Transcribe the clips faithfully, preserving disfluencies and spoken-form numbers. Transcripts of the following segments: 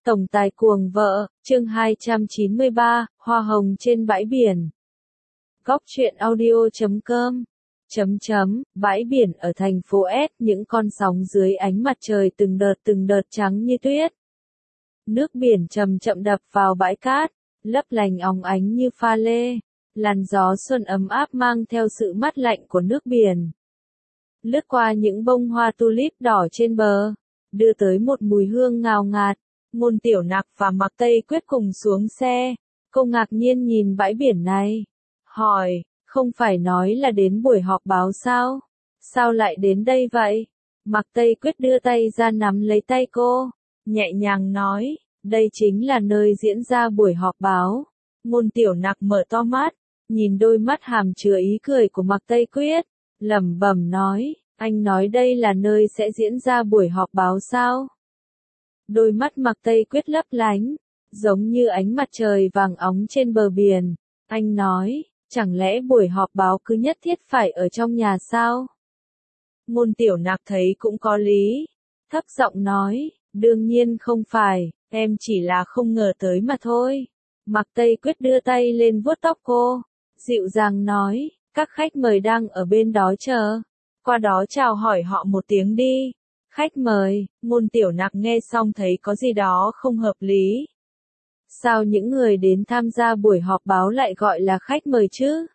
Tổng tài cuồng vợ, chương hai trăm chín mươi ba, Hoa hồng trên bãi biển. Góc truyện audio chấm com chấm chấm, bãi biển ở thành phố S, những con sóng dưới ánh mặt trời từng đợt từng đợt trắng như tuyết. Nước biển chậm chậm đập vào bãi cát, lấp lánh óng ánh như pha lê. Làn gió xuân ấm áp mang theo sự mát lạnh của nước biển. Lướt qua những bông hoa tulip đỏ trên bờ, đưa tới một mùi hương ngào ngạt. Ngôn Tiểu Nặc và Mạc Tây Quyết cùng xuống xe. Cô ngạc nhiên nhìn bãi biển này. Hỏi, không phải nói là đến buổi họp báo sao? Sao lại đến đây vậy? Mạc Tây Quyết đưa tay ra nắm lấy tay cô, nhẹ nhàng nói, đây chính là nơi diễn ra buổi họp báo. Ngôn Tiểu Nặc mở to mắt, nhìn đôi mắt hàm chứa ý cười của Mạc Tây Quyết, lẩm bẩm nói, anh nói đây là nơi sẽ diễn ra buổi họp báo sao? Đôi mắt Mạc Tây Quyết lấp lánh, giống như ánh mặt trời vàng óng trên bờ biển. Anh nói, chẳng lẽ buổi họp báo cứ nhất thiết phải ở trong nhà sao? Ngôn Tiểu Nặc thấy cũng có lý. Thấp giọng nói, đương nhiên không phải, em chỉ là không ngờ tới mà thôi. Mạc Tây Quyết đưa tay lên vuốt tóc cô, dịu dàng nói, các khách mời đang ở bên đó chờ. Qua đó chào hỏi họ một tiếng đi. Khách mời, Ngôn Tiểu Nặc nghe xong thấy có gì đó không hợp lý. Sao những người đến tham gia buổi họp báo lại gọi là khách mời chứ?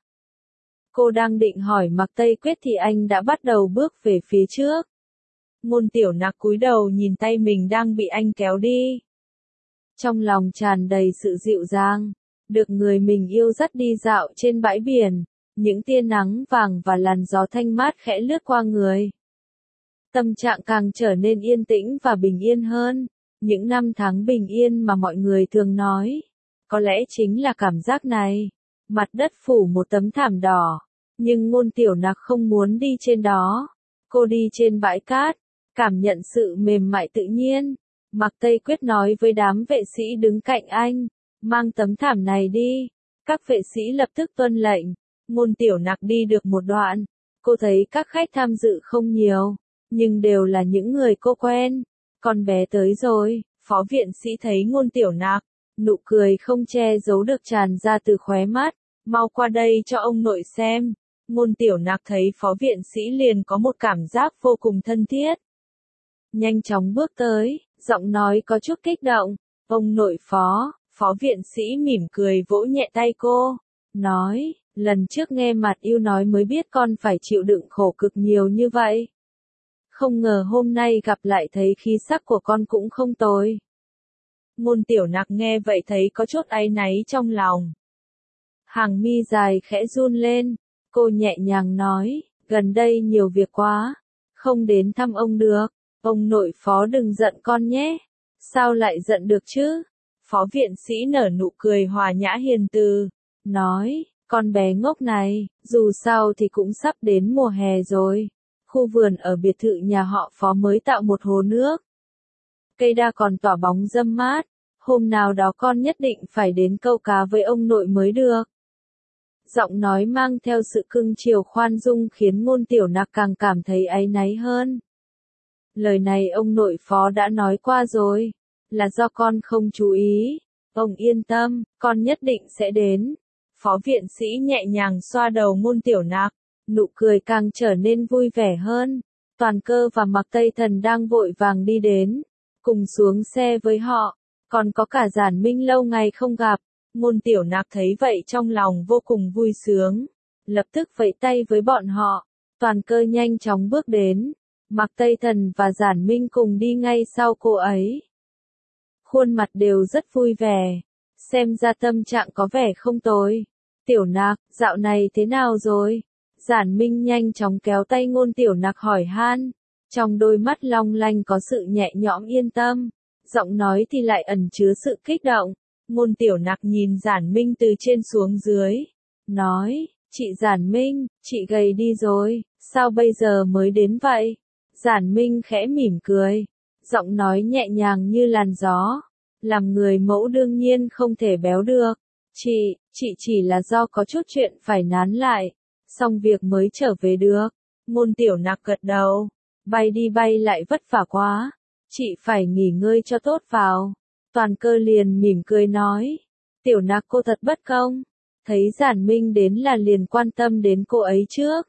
Cô đang định hỏi Mạc Tây Quyết thì anh đã bắt đầu bước về phía trước. Ngôn Tiểu Nặc cúi đầu nhìn tay mình đang bị anh kéo đi. Trong lòng tràn đầy sự dịu dàng, được người mình yêu dắt đi dạo trên bãi biển, những tia nắng vàng và làn gió thanh mát khẽ lướt qua người. Tâm trạng càng trở nên yên tĩnh và bình yên hơn. Những năm tháng bình yên mà mọi người thường nói. Có lẽ chính là cảm giác này. Mặt đất phủ một tấm thảm đỏ. Nhưng Ngôn Tiểu Nặc không muốn đi trên đó. Cô đi trên bãi cát. Cảm nhận sự mềm mại tự nhiên. Mạc Tây Quyết nói với đám vệ sĩ đứng cạnh anh. Mang tấm thảm này đi. Các vệ sĩ lập tức tuân lệnh. Ngôn Tiểu Nặc đi được một đoạn. Cô thấy các khách tham dự không nhiều. Nhưng đều là những người cô quen. Con bé tới rồi, phó viện sĩ thấy Ngôn Tiểu Nặc, nụ cười không che giấu được tràn ra từ khóe mắt, mau qua đây cho ông nội xem. Ngôn Tiểu Nặc thấy phó viện sĩ liền có một cảm giác vô cùng thân thiết. Nhanh chóng bước tới, giọng nói có chút kích động, ông nội phó, phó viện sĩ mỉm cười vỗ nhẹ tay cô, nói, lần trước nghe Mạt Yêu nói mới biết con phải chịu đựng khổ cực nhiều như vậy. Không ngờ hôm nay gặp lại thấy khí sắc của con cũng không tồi. Ngôn Tiểu Nặc nghe vậy thấy có chút áy náy trong lòng. Hàng mi dài khẽ run lên, cô nhẹ nhàng nói, gần đây nhiều việc quá, không đến thăm ông được, ông nội phó đừng giận con nhé. Sao lại giận được chứ? Phó viện sĩ nở nụ cười hòa nhã hiền từ, nói, con bé ngốc này, dù sao thì cũng sắp đến mùa hè rồi. Khu vườn ở biệt thự nhà họ phó mới tạo một hồ nước. Cây đa còn tỏa bóng râm mát, hôm nào đó con nhất định phải đến câu cá với ông nội mới được. Giọng nói mang theo sự cưng chiều khoan dung khiến Ngôn Tiểu Nặc càng cảm thấy áy náy hơn. Lời này ông nội phó đã nói qua rồi, là do con không chú ý. Ông yên tâm, con nhất định sẽ đến. Phó viện sĩ nhẹ nhàng xoa đầu Ngôn Tiểu Nặc. Nụ cười càng trở nên vui vẻ hơn. Toàn Cơ và Mạc Tây Thần đang vội vàng đi đến, cùng xuống xe với họ, còn có cả Giản Minh lâu ngày không gặp. Ngôn Tiểu Nặc thấy vậy trong lòng vô cùng vui sướng, lập tức vẫy tay với bọn họ. Toàn Cơ nhanh chóng bước đến, Mạc Tây Thần và Giản Minh cùng đi ngay sau cô ấy. Khuôn mặt đều rất vui vẻ, xem ra tâm trạng có vẻ không tồi. Tiểu Nặc, dạo này thế nào rồi? Giản Minh nhanh chóng kéo tay Ngôn Tiểu Nặc hỏi han, trong đôi mắt long lanh có sự nhẹ nhõm yên tâm, giọng nói thì lại ẩn chứa sự kích động. Ngôn Tiểu Nặc nhìn Giản Minh từ trên xuống dưới, nói, chị Giản Minh, chị gầy đi rồi, sao bây giờ mới đến vậy? Giản Minh khẽ mỉm cười, giọng nói nhẹ nhàng như làn gió, làm người mẫu đương nhiên không thể béo được. Chị, chị chỉ là do có chút chuyện phải nán lại. Xong việc mới trở về được. Ngôn Tiểu Nặc gật đầu. Bay đi bay lại vất vả quá. Chị phải nghỉ ngơi cho tốt vào. Toàn Cơ liền mỉm cười nói. Tiểu Nặc cô thật bất công. Thấy Giản Minh đến là liền quan tâm đến cô ấy trước.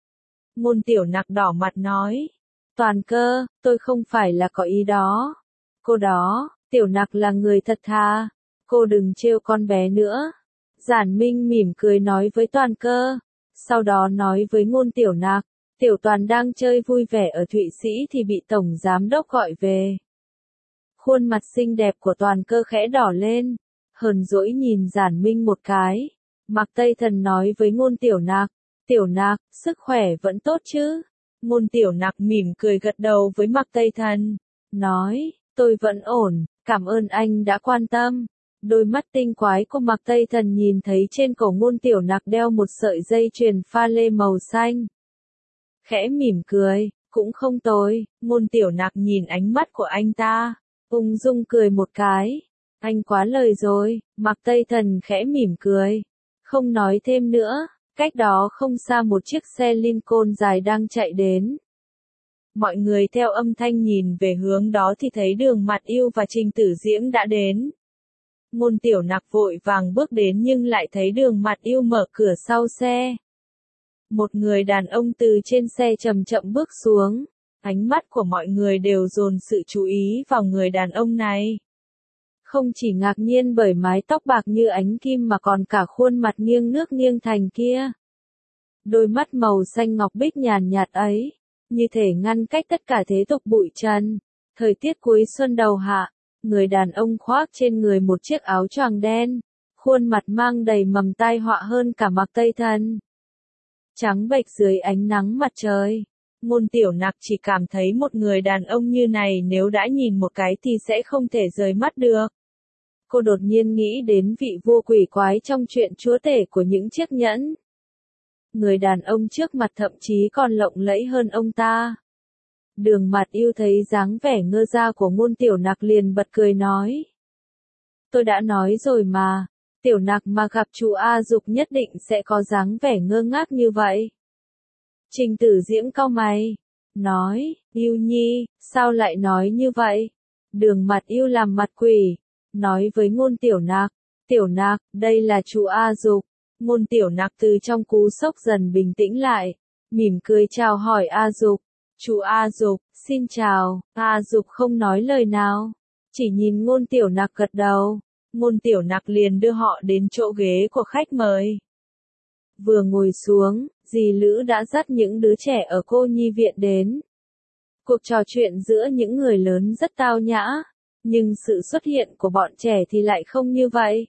Ngôn Tiểu Nặc đỏ mặt nói. Toàn Cơ, tôi không phải là có ý đó. Cô đó, Tiểu Nặc là người thật thà. Cô đừng trêu con bé nữa. Giản Minh mỉm cười nói với Toàn Cơ. Sau đó nói với Ngôn Tiểu Nặc. Tiểu Toàn đang chơi vui vẻ ở Thụy Sĩ thì bị Tổng Giám Đốc gọi về. Khuôn mặt xinh đẹp của Toàn Cơ khẽ đỏ lên. Hờn dỗi nhìn Giản Minh một cái. Mạc Tây Thần nói với Ngôn Tiểu Nặc. Tiểu Nặc, sức khỏe vẫn tốt chứ? Ngôn Tiểu Nặc mỉm cười gật đầu với Mạc Tây Thần. Nói, tôi vẫn ổn, cảm ơn anh đã quan tâm. Đôi mắt tinh quái của Mạc Tây Thần nhìn thấy trên cổ Ngôn Tiểu Nặc đeo một sợi dây chuyền pha lê màu xanh. Khẽ mỉm cười, cũng không tồi. Ngôn Tiểu Nặc nhìn ánh mắt của anh ta, ung dung cười một cái. Anh quá lời rồi. Mạc Tây Thần khẽ mỉm cười, không nói thêm nữa. Cách đó không xa một chiếc xe Lincoln dài đang chạy đến. Mọi người theo âm thanh nhìn về hướng đó thì thấy Đường Mặt Yêu và Trình Tử Diễm đã đến. Ngôn Tiểu Nặc vội vàng bước đến nhưng lại thấy Đường Mặt Yêu mở cửa sau xe. Một người đàn ông từ trên xe chậm chậm bước xuống. Ánh mắt của mọi người đều dồn sự chú ý vào người đàn ông này. Không chỉ ngạc nhiên bởi mái tóc bạc như ánh kim mà còn cả khuôn mặt nghiêng nước nghiêng thành kia. Đôi mắt màu xanh ngọc bích nhàn nhạt ấy, như thể ngăn cách tất cả thế tục bụi trần. Thời tiết cuối xuân đầu hạ, người đàn ông khoác trên người một chiếc áo choàng đen, khuôn mặt mang đầy mầm tai họa hơn cả Mạc Tây Thần. Trắng bệch dưới ánh nắng mặt trời. Ngôn Tiểu Nặc chỉ cảm thấy một người đàn ông như này nếu đã nhìn một cái thì sẽ không thể rời mắt được. Cô đột nhiên nghĩ đến vị vua quỷ quái trong chuyện chúa tể của những chiếc nhẫn. Người đàn ông trước mặt thậm chí còn lộng lẫy hơn ông ta. Đường Mặt Yêu thấy dáng vẻ ngơ ra của Ngôn Tiểu Nặc liền bật cười nói. Tôi đã nói rồi mà, Tiểu Nặc mà gặp chú A Dục nhất định sẽ có dáng vẻ ngơ ngác như vậy. Trình Tử Diễm cau mày, nói, Yêu Nhi, sao lại nói như vậy? Đường Mặt Yêu làm mặt quỷ, nói với Ngôn Tiểu Nặc, Tiểu Nặc, đây là chú A Dục. Ngôn Tiểu Nặc từ trong cú sốc dần bình tĩnh lại, mỉm cười chào hỏi A Dục. Chú A Dục, xin chào. A Dục không nói lời nào, chỉ nhìn Ngôn Tiểu Nặc gật đầu. Ngôn Tiểu Nặc liền đưa họ đến chỗ ghế của khách mời. Vừa ngồi xuống, dì Lữ đã dắt những đứa trẻ ở cô nhi viện đến. Cuộc trò chuyện giữa những người lớn rất tao nhã, nhưng sự xuất hiện của bọn trẻ thì lại không như vậy.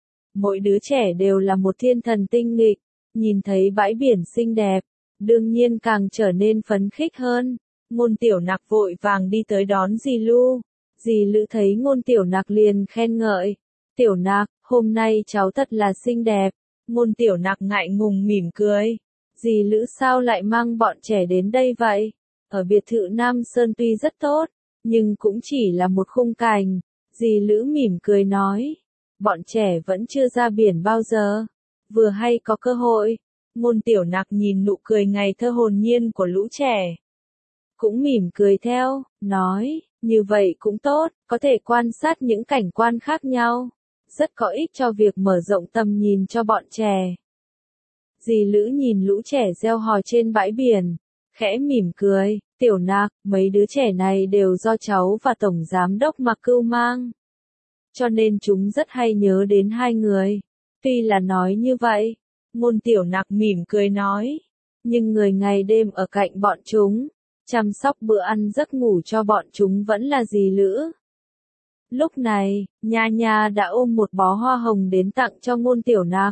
Mỗi đứa trẻ đều là một thiên thần tinh nghịch, nhìn thấy bãi biển xinh đẹp, đương nhiên càng trở nên phấn khích hơn. Ngôn Tiểu Nặc vội vàng đi tới đón dì Lu. Dì Lữ thấy Ngôn Tiểu Nặc liền khen ngợi. Tiểu Nặc, hôm nay cháu thật là xinh đẹp. Ngôn Tiểu Nặc ngại ngùng mỉm cười. Dì Lữ sao lại mang bọn trẻ đến đây vậy? Ở biệt thự Nam Sơn tuy rất tốt, nhưng cũng chỉ là một khung cảnh. Dì Lữ mỉm cười nói. Bọn trẻ vẫn chưa ra biển bao giờ. Vừa hay có cơ hội. Ngôn Tiểu Nặc nhìn nụ cười ngày thơ hồn nhiên của lũ trẻ. Cũng mỉm cười theo, nói, như vậy cũng tốt, có thể quan sát những cảnh quan khác nhau. Rất có ích cho việc mở rộng tầm nhìn cho bọn trẻ. Dì Lữ nhìn lũ trẻ reo hò trên bãi biển, khẽ mỉm cười, Tiểu Nặc, mấy đứa trẻ này đều do cháu và Tổng Giám Đốc Mạc Cưu mang. Cho nên chúng rất hay nhớ đến hai người. Tuy là nói như vậy, Ngôn Tiểu Nặc mỉm cười nói, nhưng người ngày đêm ở cạnh bọn chúng, chăm sóc bữa ăn giấc ngủ cho bọn chúng vẫn là dì Lữ. Lúc này, Nha Nha đã ôm một bó hoa hồng đến tặng cho Ngôn Tiểu Nặc.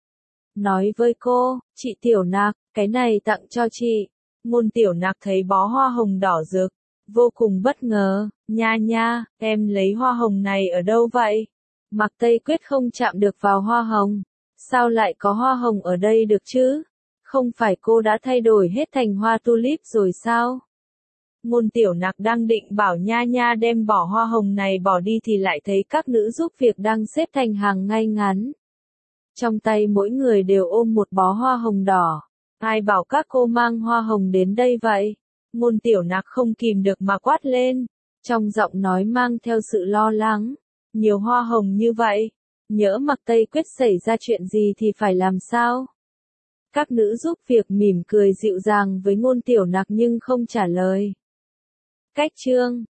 Nói với cô, chị Tiểu Nặc, cái này tặng cho chị. Ngôn Tiểu Nặc thấy bó hoa hồng đỏ rực, vô cùng bất ngờ. Nha Nha, em lấy hoa hồng này ở đâu vậy? Mạc Tây Quyết không chạm được vào hoa hồng. Sao lại có hoa hồng ở đây được chứ? Không phải cô đã thay đổi hết thành hoa tulip rồi sao? Ngôn Tiểu Nặc đang định bảo Nha Nha đem bỏ hoa hồng này bỏ đi thì lại thấy các nữ giúp việc đang xếp thành hàng ngay ngắn. Trong tay mỗi người đều ôm một bó hoa hồng đỏ. Ai bảo các cô mang hoa hồng đến đây vậy? Ngôn Tiểu Nặc không kìm được mà quát lên, trong giọng nói mang theo sự lo lắng. Nhiều hoa hồng như vậy. Nhỡ mặc Tây Quyết xảy ra chuyện gì thì phải làm sao? Các nữ giúp việc mỉm cười dịu dàng với Ngôn Tiểu Nặc nhưng không trả lời. Cách chương